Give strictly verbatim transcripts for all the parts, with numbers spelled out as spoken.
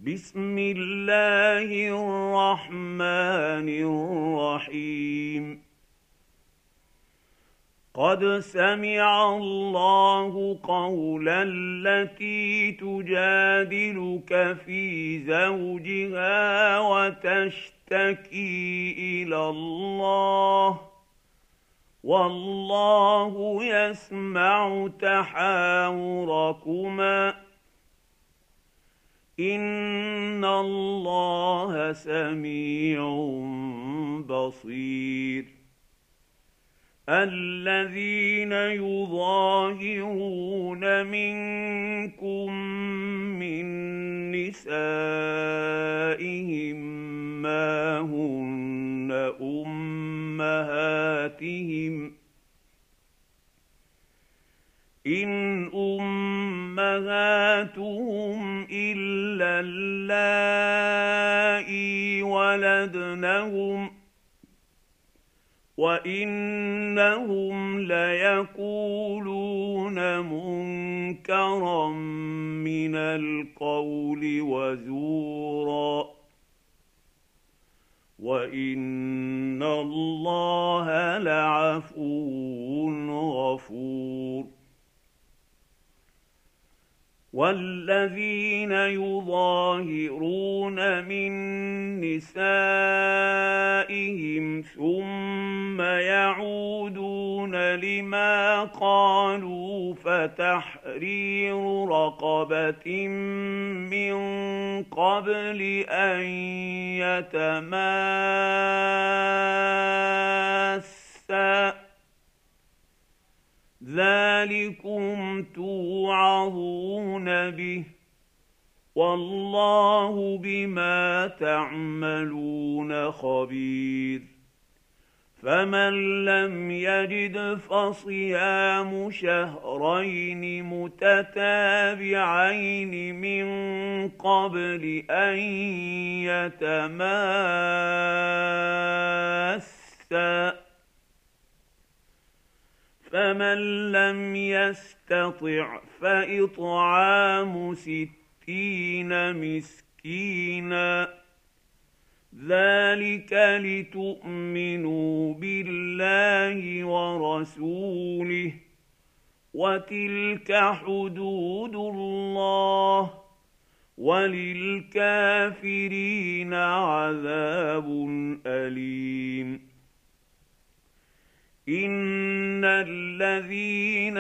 بسم الله الرحمن الرحيم قد سمع الله قول التي تجادلك في زوجها وتشتكي إلى الله والله يسمع تحاوركما إن الله سميع بصير الذين يظاهرون منكم من نسائهم ما هن أمهاتهم إن أمهاتهم إلا اللائي ولدنهم وإنهم ليقولون منكرا من القول وزورا وإن الله لعفو غفور والذين يظاهرون من نسائهم ثم يعودون لما قالوا فتحرير رقبة من قبل أن يتماسا ذلكم توعظون به والله بما تعملون خبير فمن لم يجد فصيام شهرين متتابعين من قبل أن يتماسا فمن لم يستطع فإطعام ستين مسكينا ذلك لتؤمنوا بالله ورسوله وتلك حدود الله وللكافرين عذاب أليم إن الذين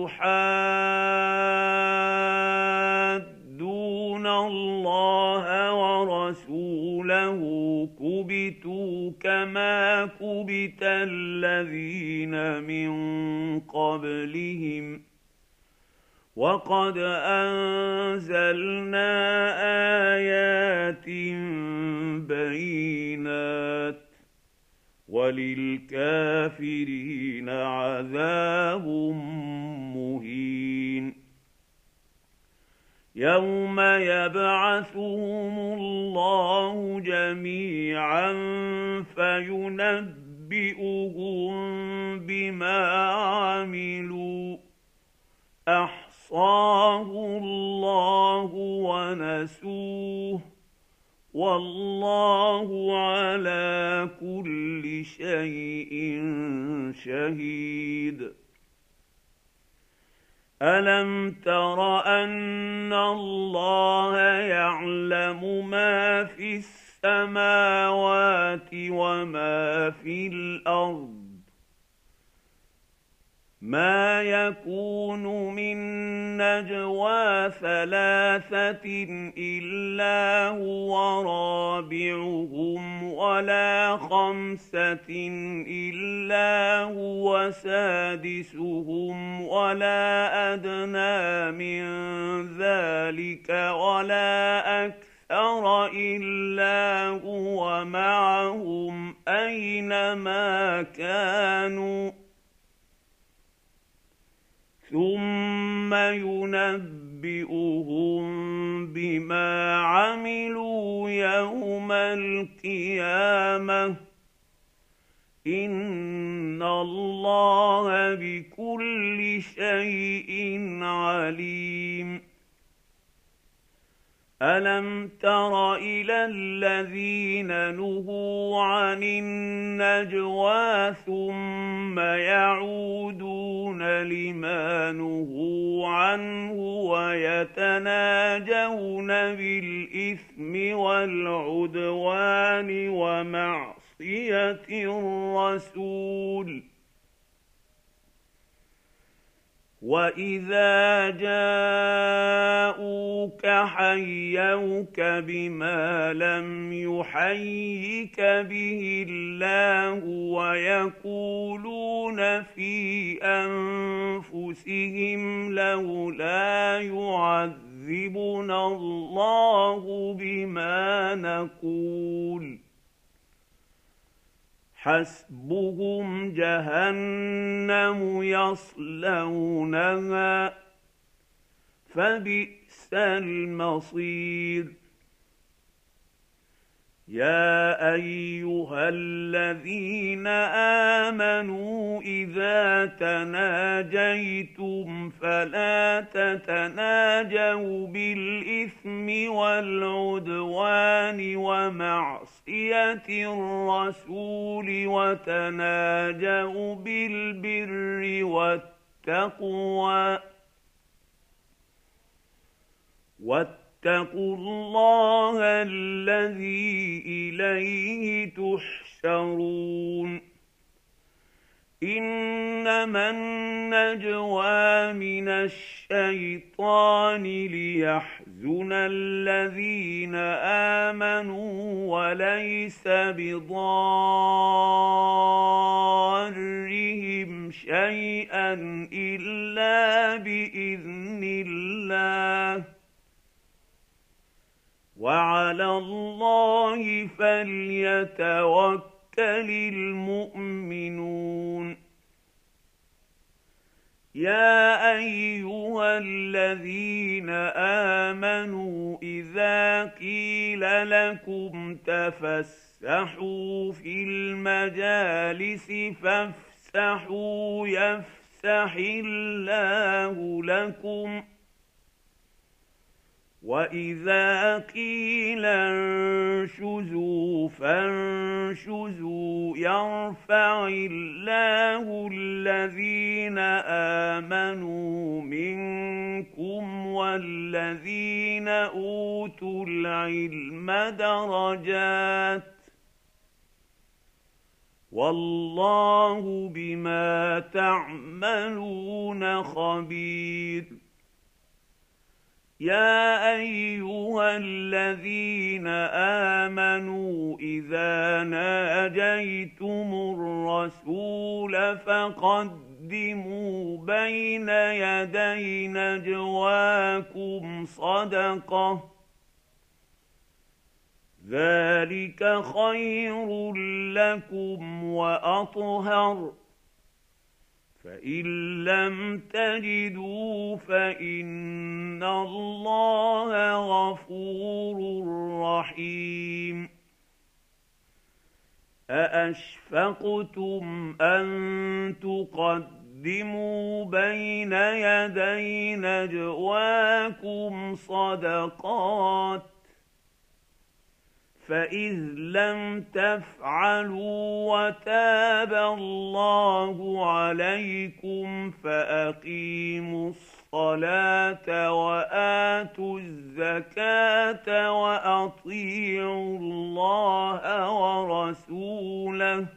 يحادون الله ورسوله كبتوا كما كبت الذين من قبلهم وقد أنزلنا آيات بينات وللكافرين عذاب مهين يوم يبعثهم الله جميعا فينبئهم بما عملوا أحصاه الله ونسوه والله على كل شيء شهيد ألم تر أن الله يعلم ما في السماوات وما في الأرض ما يكون من نجوى ثلاثة إلا هو رابعهم ولا خمسة إلا هو سادسهم ولا أدنى من ذلك ولا أكثر إلا هو معهم أينما كانوا ثم ينبئهم بما عملوا يوم القيامة إن الله بكل شيء عليم ألم تر إلى الذين نهوا عن النجوى ثم يعودون لما نهوا عنه ويتناجون بالإثم والعدوان ومعصية الرسول وإذا جاءوك حيوك بما لم يحيك به الله ويقولون في أنفسهم لولا يعذبنا الله بما نقول حسبهم جهنم يصلونها فبئس المصير يا أيها الذين آمنوا إذا تناجيتم فلا تتناجوا بالإثم والعدوان ومعصية الرسول وتناجوا بالبر والتقوى واتقوا الله الذي إليه تحشرون إنما النجوى من الشيطان ليحزن الذين آمنوا وليس بضارهم شيئا إلا بإذن الله وعلى الله فليتوكل المؤمنون يا أيها الذين آمنوا إذا قيل لكم تفسحوا في المجالس فافسحوا يفسح الله لكم وإذا قيل انشزوا فانشزوا يرفع الله الذين آمنوا منكم والذين أوتوا العلم درجات والله بما تعملون خبير يا أيها الذين آمنوا إذا ناجيتم الرسول فقدموا بين يدي نجواكم صدقة ذلك خير لكم وأطهر فإن لم تجدوا فإن الله غفور رحيم أأشفقتم أن تقدموا بين يدي نجواكم صدقات فإذ لم تفعلوا وتاب الله عليكم فأقيموا الصلاة وآتوا الزكاة وأطيعوا الله ورسوله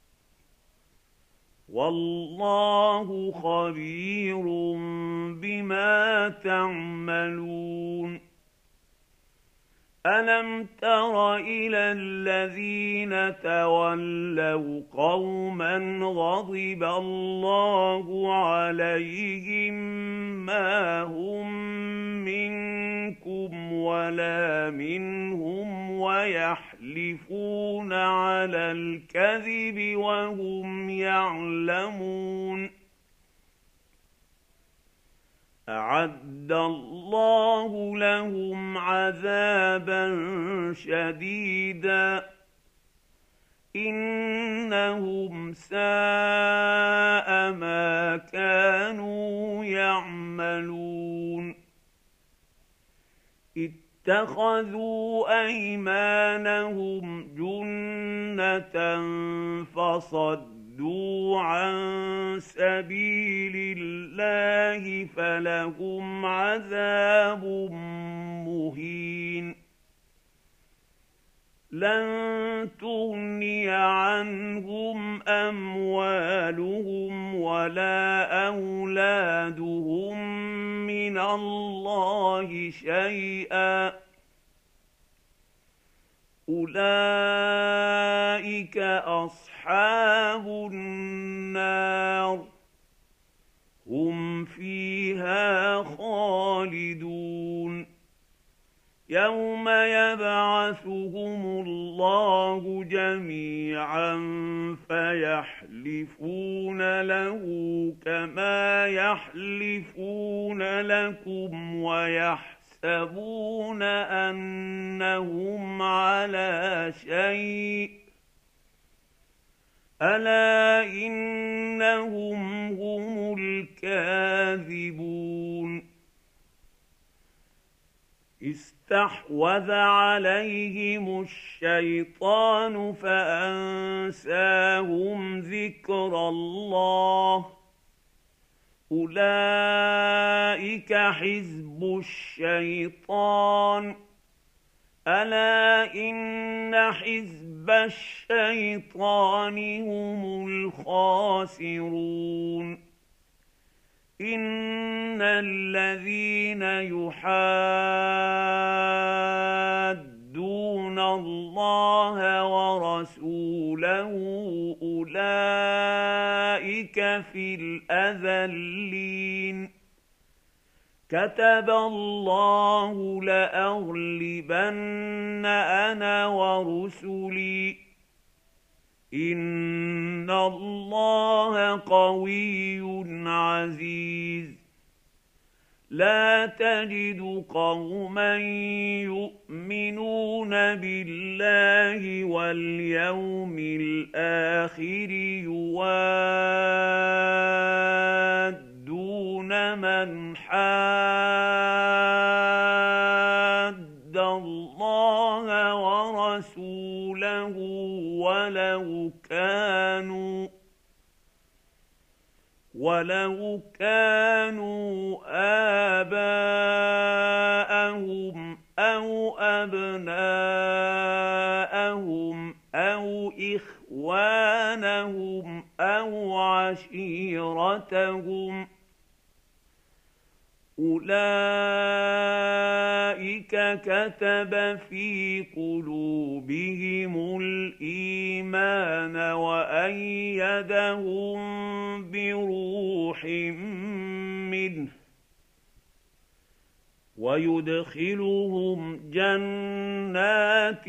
والله خبير بما تعملون ألم تر إلى الذين تولوا قوما غضب الله عليهم ما هم منكم ولا منهم ويحلفون على الكذب وهم يعلمون أعد الله لهم عذابا شديدا إنهم ساء ما كانوا يعملون اتخذوا أيمانهم جنة فصدوا عن سبيل الله فلهم عذاب مهين لن تغني عنهم أموالهم ولا أولادهم من الله شيئا أولئك أصحاب النار هم فيها خالدون يوم يبعثهم الله جميعا فيحلفون له كما يحلفون لكم ويحسبون أنهم على شيء ألا إنهم هم الكاذبون استحوذ عليهم الشيطان فأنساهم ذكر الله أولئك حزب الشيطان ألا إن حزب الشيطان هم الخاسرون إن الذين يحادون الله ورسوله أولئك في الأذلين كتب الله لأغلبن أنا ورسلي إن الله قوي عزيز لا تجد قوما يؤمنون بالله واليوم الآخر يوادون من حاد الله ورسوله ولو كانوا ولو كانوا آباءهم أو أبناءهم أو إخوانهم أو عشيرتهم أولئك كتب في قلوبهم الإيمان وأيدهم بروح منه ويدخلهم جنات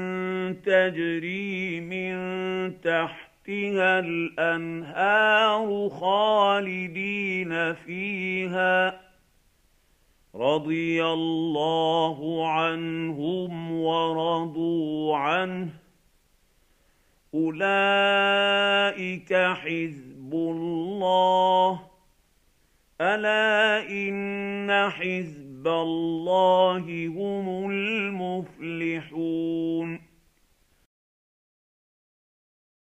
تجري من تحتها الأنهار خالدين فيها رضي الله عنهم ورضوا عنه أولئك حزب الله ألا إن حزب الله هم المفلحون